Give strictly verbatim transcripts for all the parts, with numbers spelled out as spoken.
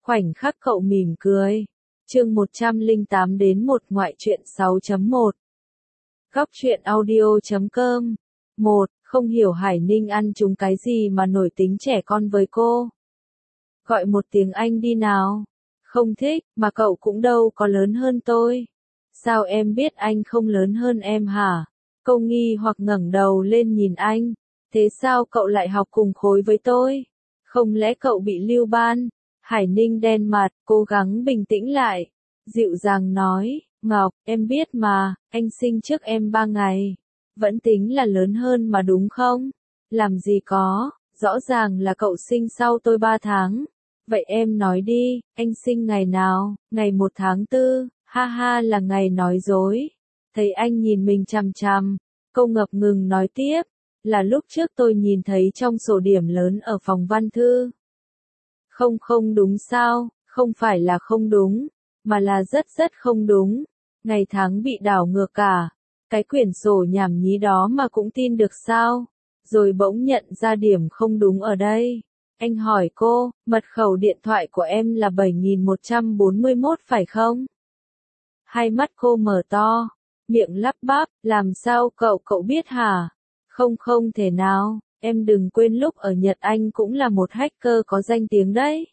Khoảnh khắc cậu mỉm cười. Chương một trăm lẻ tám đến một ngoại truyện sáu chấm một. Góc truyện audio chấm com. một. Không hiểu Hải Ninh ăn trúng cái gì mà nổi tính trẻ con với cô. Gọi một tiếng anh đi nào. Không thích, mà cậu cũng đâu có lớn hơn tôi. Sao em biết anh không lớn hơn em hả? Cô nghi hoặc ngẩng đầu lên nhìn anh. Thế sao cậu lại học cùng khối với tôi? Không lẽ cậu bị lưu ban? Hải Ninh đen mặt, cố gắng bình tĩnh lại. Dịu dàng nói, Ngọc, em biết mà, anh sinh trước em ba ngày. Vẫn tính là lớn hơn mà đúng không? Làm gì có, rõ ràng là cậu sinh sau tôi ba tháng. Vậy em nói đi, anh sinh ngày nào? Ngày một tháng tư, ha ha là ngày nói dối. Thấy anh nhìn mình chằm chằm, cô ngập ngừng nói tiếp, là lúc trước tôi nhìn thấy trong sổ điểm lớn ở phòng văn thư. Không không đúng sao, không phải là không đúng, mà là rất rất không đúng. Ngày tháng bị đảo ngược cả. Cái quyển sổ nhảm nhí đó mà cũng tin được sao? Rồi bỗng nhận ra điểm không đúng ở đây. Anh hỏi cô, mật khẩu điện thoại của em là bảy nghìn một trăm bốn mươi mốt phải không? Hai mắt cô mở to, miệng lắp bắp, làm sao cậu cậu biết hả? Không không thể nào, em đừng quên lúc ở Nhật anh cũng là một hacker có danh tiếng đấy.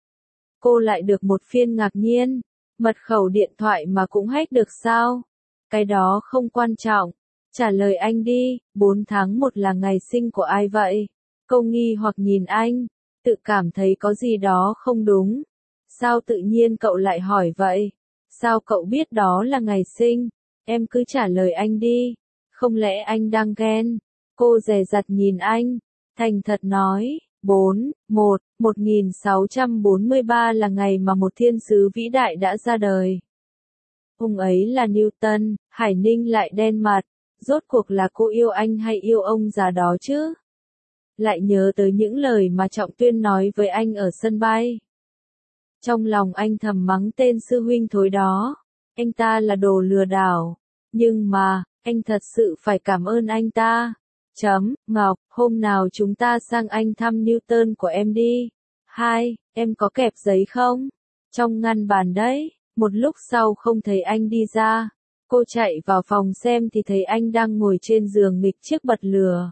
Cô lại được một phiên ngạc nhiên, mật khẩu điện thoại mà cũng hack được sao? Cái đó không quan trọng, trả lời anh đi, bốn tháng một là ngày sinh của ai vậy? Cô nghi hoặc nhìn anh, tự cảm thấy có gì đó không đúng. Sao tự nhiên cậu lại hỏi vậy? Sao cậu biết đó là ngày sinh? Em cứ trả lời anh đi, không lẽ anh đang ghen? Cô dè dặt nhìn anh, thành thật nói, bốn, một, một nghìn sáu trăm bốn mươi ba là ngày mà một thiên sứ vĩ đại đã ra đời. Ông ấy là Newton. Hải Ninh lại đen mặt, rốt cuộc là cô yêu anh hay yêu ông già đó chứ? Lại nhớ tới những lời mà Trọng Tuyên nói với anh ở sân bay. Trong lòng anh thầm mắng tên sư huynh thối đó, anh ta là đồ lừa đảo, nhưng mà, anh thật sự phải cảm ơn anh ta. Chấm, Ngọc, hôm nào chúng ta sang anh thăm Newton của em đi. Hai, em có kẹp giấy không? Trong ngăn bàn đấy. Một lúc sau không thấy anh đi ra, cô chạy vào phòng xem thì thấy anh đang ngồi trên giường nghịch chiếc bật lửa.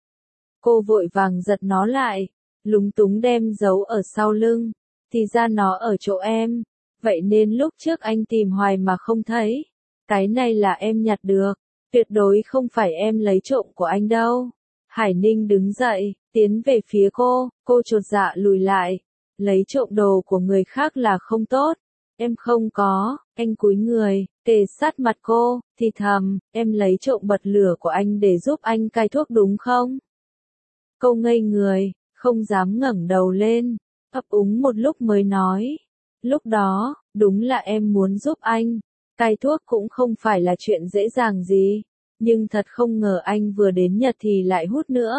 Cô vội vàng giật nó lại, lúng túng đem giấu ở sau lưng, thì ra nó ở chỗ em, vậy nên lúc trước anh tìm hoài mà không thấy. Cái này là em nhặt được, tuyệt đối không phải em lấy trộm của anh đâu. Hải Ninh đứng dậy, tiến về phía cô, cô chột dạ lùi lại, lấy trộm đồ của người khác là không tốt. Em không có, anh cúi người, kề sát mặt cô, thì thầm, em lấy trộm bật lửa của anh để giúp anh cai thuốc đúng không? Cô ngây người, không dám ngẩng đầu lên, ấp úng một lúc mới nói, lúc đó, đúng là em muốn giúp anh, cai thuốc cũng không phải là chuyện dễ dàng gì, nhưng thật không ngờ anh vừa đến Nhật thì lại hút nữa.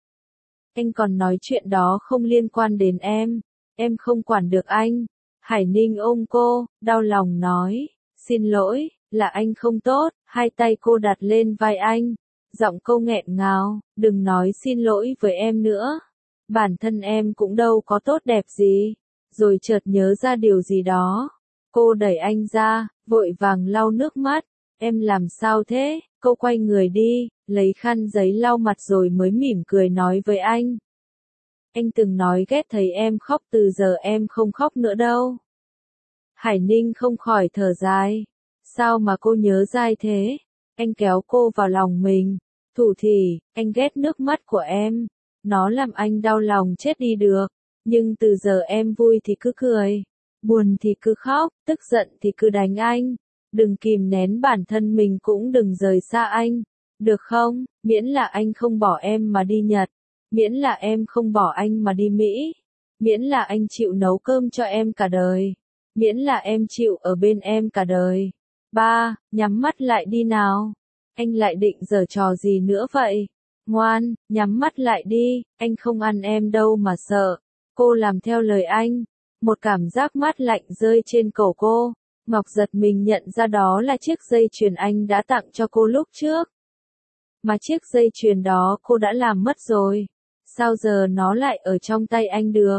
Anh còn nói chuyện đó không liên quan đến em, em không quản được anh. Hải Ninh ôm cô, đau lòng nói, xin lỗi, là anh không tốt, hai tay cô đặt lên vai anh, giọng cô nghẹn ngào, đừng nói xin lỗi với em nữa, bản thân em cũng đâu có tốt đẹp gì, rồi chợt nhớ ra điều gì đó, cô đẩy anh ra, vội vàng lau nước mắt, em làm sao thế, cô quay người đi, lấy khăn giấy lau mặt rồi mới mỉm cười nói với anh. Anh từng nói ghét thấy em khóc, từ giờ em không khóc nữa đâu. Hải Ninh không khỏi thở dài. Sao mà cô nhớ dai thế? Anh kéo cô vào lòng mình. Thủ thỉ, anh ghét nước mắt của em. Nó làm anh đau lòng chết đi được. Nhưng từ giờ em vui thì cứ cười. Buồn thì cứ khóc, tức giận thì cứ đánh anh. Đừng kìm nén bản thân mình, cũng đừng rời xa anh. Được không? Miễn là anh không bỏ em mà đi Nhật. Miễn là em không bỏ anh mà đi Mỹ. Miễn là anh chịu nấu cơm cho em cả đời. Miễn là em chịu ở bên em cả đời. Ba, nhắm mắt lại đi nào. Anh lại định giở trò gì nữa vậy? Ngoan, nhắm mắt lại đi, anh không ăn em đâu mà sợ. Cô làm theo lời anh. Một cảm giác mát lạnh rơi trên cổ cô. Ngọc giật mình nhận ra đó là chiếc dây chuyền anh đã tặng cho cô lúc trước. Mà chiếc dây chuyền đó cô đã làm mất rồi. Sao giờ nó lại ở trong tay anh được?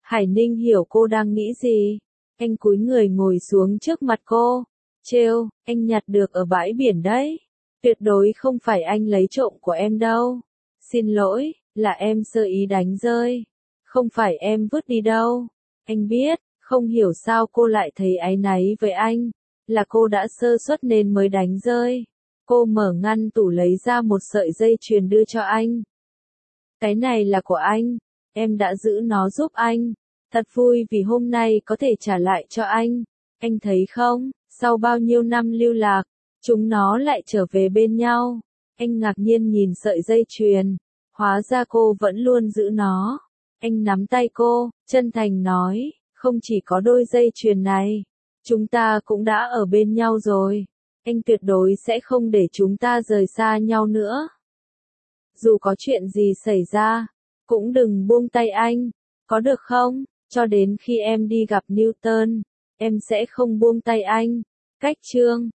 Hải Ninh hiểu cô đang nghĩ gì. Anh cúi người ngồi xuống trước mặt cô. Trêu, anh nhặt được ở bãi biển đấy. Tuyệt đối không phải anh lấy trộm của em đâu. Xin lỗi, là em sơ ý đánh rơi. Không phải em vứt đi đâu. Anh biết, không hiểu sao cô lại thấy áy náy với anh. Là cô đã sơ suất nên mới đánh rơi. Cô mở ngăn tủ lấy ra một sợi dây chuyền đưa cho anh. Cái này là của anh. Em đã giữ nó giúp anh. Thật vui vì hôm nay có thể trả lại cho anh. Anh thấy không, sau bao nhiêu năm lưu lạc, chúng nó lại trở về bên nhau. Anh ngạc nhiên nhìn sợi dây chuyền. Hóa ra cô vẫn luôn giữ nó. Anh nắm tay cô, chân thành nói, không chỉ có đôi dây chuyền này. Chúng ta cũng đã ở bên nhau rồi. Anh tuyệt đối sẽ không để chúng ta rời xa nhau nữa. Dù có chuyện gì xảy ra, cũng đừng buông tay anh. Có được không? Cho đến khi em đi gặp Newton, em sẽ không buông tay anh. Cách chương